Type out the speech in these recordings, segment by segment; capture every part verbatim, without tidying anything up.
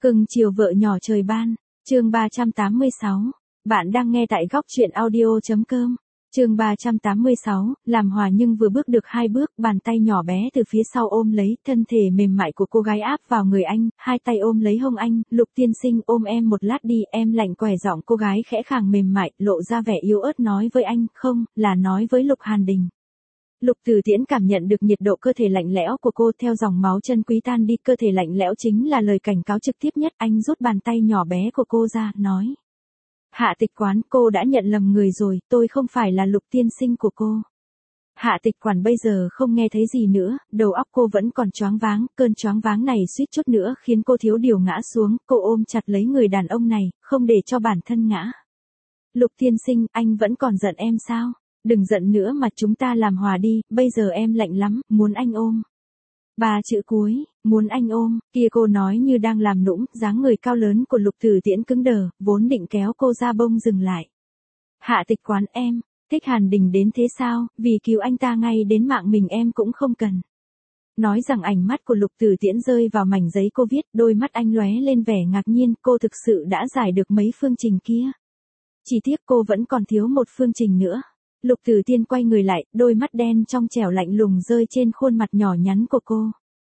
Cưng chiều vợ nhỏ trời ban, chương ba trăm tám mươi sáu. Bạn đang nghe tại góc truyện audio.com. Chương ba trăm tám mươi sáu, làm hòa nhưng vừa bước được hai bước, bàn tay nhỏ bé từ phía sau ôm lấy thân thể mềm mại của cô gái áp vào người anh, hai tay ôm lấy hông anh, Lục tiên sinh ôm em một lát đi, em lạnh quẻ giọng cô gái khẽ khàng mềm mại, lộ ra vẻ yếu ớt nói với anh, không, là nói với Lục Hàn Đình. Lục Tử Tiễn cảm nhận được nhiệt độ cơ thể lạnh lẽo của cô theo dòng máu chân quý tan đi, cơ thể lạnh lẽo chính là lời cảnh cáo trực tiếp nhất, anh rút bàn tay nhỏ bé của cô ra, nói. Hạ Tịch Quán, cô đã nhận lầm người rồi, tôi không phải là Lục tiên sinh của cô. Hạ Tịch Quản bây giờ không nghe thấy gì nữa, đầu óc cô vẫn còn choáng váng, cơn choáng váng này suýt chút nữa khiến cô thiếu điều ngã xuống, cô ôm chặt lấy người đàn ông này, không để cho bản thân ngã. Lục tiên sinh, anh vẫn còn giận em sao? Đừng giận nữa mà chúng ta làm hòa đi, bây giờ em lạnh lắm, muốn anh ôm. Ba chữ cuối, muốn anh ôm, kia cô nói như đang làm nũng, dáng người cao lớn của Lục Tử Tiễn cứng đờ, vốn định kéo cô ra bông dừng lại. Hạ Tịch Quán em, thích Hàn Đình đến thế sao, vì cứu anh ta ngay đến mạng mình em cũng không cần. Nói rằng ánh mắt của Lục Tử Tiễn rơi vào mảnh giấy cô viết, đôi mắt anh lóe lên vẻ ngạc nhiên, cô thực sự đã giải được mấy phương trình kia. Chỉ tiếc cô vẫn còn thiếu một phương trình nữa. Lục Tử Tiễn quay người lại, đôi mắt đen trong trẻo lạnh lùng rơi trên khuôn mặt nhỏ nhắn của cô.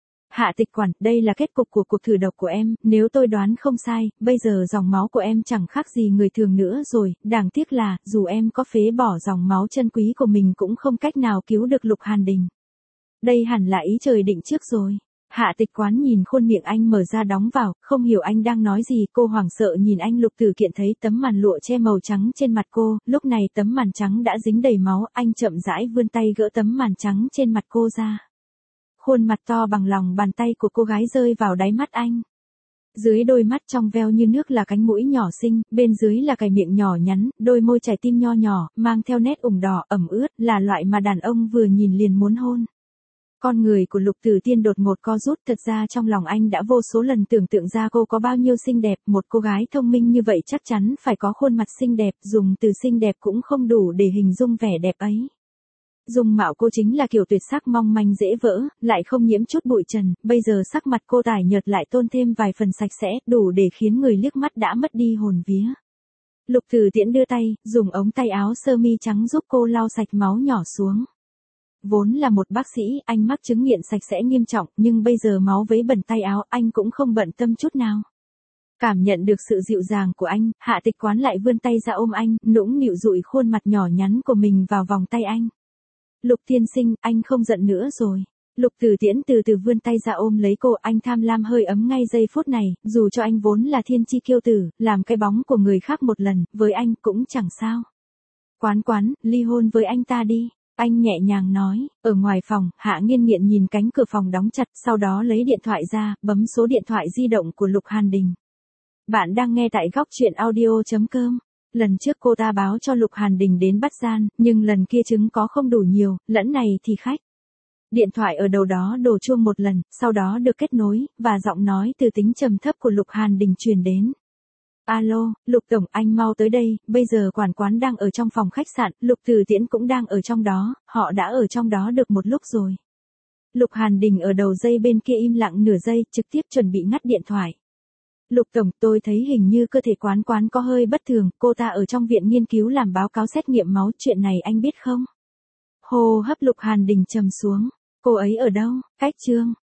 Hạ Tịch Quản, đây là kết cục của cuộc thử độc của em, nếu tôi đoán không sai, bây giờ dòng máu của em chẳng khác gì người thường nữa rồi, đáng tiếc là, dù em có phế bỏ dòng máu chân quý của mình cũng không cách nào cứu được Lục Hàn Đình. Đây hẳn là ý trời định trước rồi. Hạ Tịch Quán nhìn khuôn miệng anh mở ra đóng vào, không hiểu anh đang nói gì, cô hoảng sợ nhìn anh. Lục Tử Kiện thấy tấm màn lụa che màu trắng trên mặt cô, lúc này tấm màn trắng đã dính đầy máu, anh chậm rãi vươn tay gỡ tấm màn trắng trên mặt cô ra. Khuôn mặt to bằng lòng bàn tay của cô gái rơi vào đáy mắt anh. Dưới đôi mắt trong veo như nước là cánh mũi nhỏ xinh, bên dưới là cái miệng nhỏ nhắn, đôi môi trái tim nho nhỏ, mang theo nét ửng đỏ, ẩm ướt, là loại mà đàn ông vừa nhìn liền muốn hôn. Con người của Lục Tử Tiễn đột ngột co rút, thật ra trong lòng anh đã vô số lần tưởng tượng ra cô có bao nhiêu xinh đẹp, một cô gái thông minh như vậy chắc chắn phải có khuôn mặt xinh đẹp, dùng từ xinh đẹp cũng không đủ để hình dung vẻ đẹp ấy. Dung mạo cô chính là kiểu tuyệt sắc mong manh dễ vỡ, lại không nhiễm chút bụi trần, bây giờ sắc mặt cô tải nhợt lại tôn thêm vài phần sạch sẽ, đủ để khiến người liếc mắt đã mất đi hồn vía. Lục Tử Tiễn đưa tay, dùng ống tay áo sơ mi trắng giúp cô lau sạch máu nhỏ xuống. Vốn là một bác sĩ, anh mắc chứng nghiện sạch sẽ nghiêm trọng, nhưng bây giờ máu vấy bẩn tay áo, anh cũng không bận tâm chút nào. Cảm nhận được sự dịu dàng của anh, Hạ Tịch Quán lại vươn tay ra ôm anh, nũng nịu dụi khuôn mặt nhỏ nhắn của mình vào vòng tay anh. Lục tiên sinh, anh không giận nữa rồi. Lục Tử Tiễn từ từ vươn tay ra ôm lấy cô, anh tham lam hơi ấm ngay giây phút này, dù cho anh vốn là thiên chi kiêu tử, làm cái bóng của người khác một lần, với anh cũng chẳng sao. Quán Quán, ly hôn với anh ta đi. Anh nhẹ nhàng nói, ở ngoài phòng, Hạ Nghiên Nghiện nhìn cánh cửa phòng đóng chặt, sau đó lấy điện thoại ra, bấm số điện thoại di động của Lục Hàn Đình. Bạn đang nghe tại góc truyện audio.com. Lần trước cô ta báo cho Lục Hàn Đình đến bắt gian, nhưng lần kia chứng có không đủ nhiều, lẫn này thì khách. Điện thoại ở đầu đó đổ chuông một lần, sau đó được kết nối, và giọng nói từ tính trầm thấp của Lục Hàn Đình truyền đến. Alo, Lục Tổng, anh mau tới đây, bây giờ quản quán đang ở trong phòng khách sạn, Lục Tử Tiễn cũng đang ở trong đó, họ đã ở trong đó được một lúc rồi. Lục Hàn Đình ở đầu dây bên kia im lặng nửa giây, trực tiếp chuẩn bị ngắt điện thoại. Lục Tổng, tôi thấy hình như cơ thể quán quán có hơi bất thường, cô ta ở trong viện nghiên cứu làm báo cáo xét nghiệm máu, chuyện này anh biết không? Hô hấp Lục Hàn Đình trầm xuống, cô ấy ở đâu? Cách chương,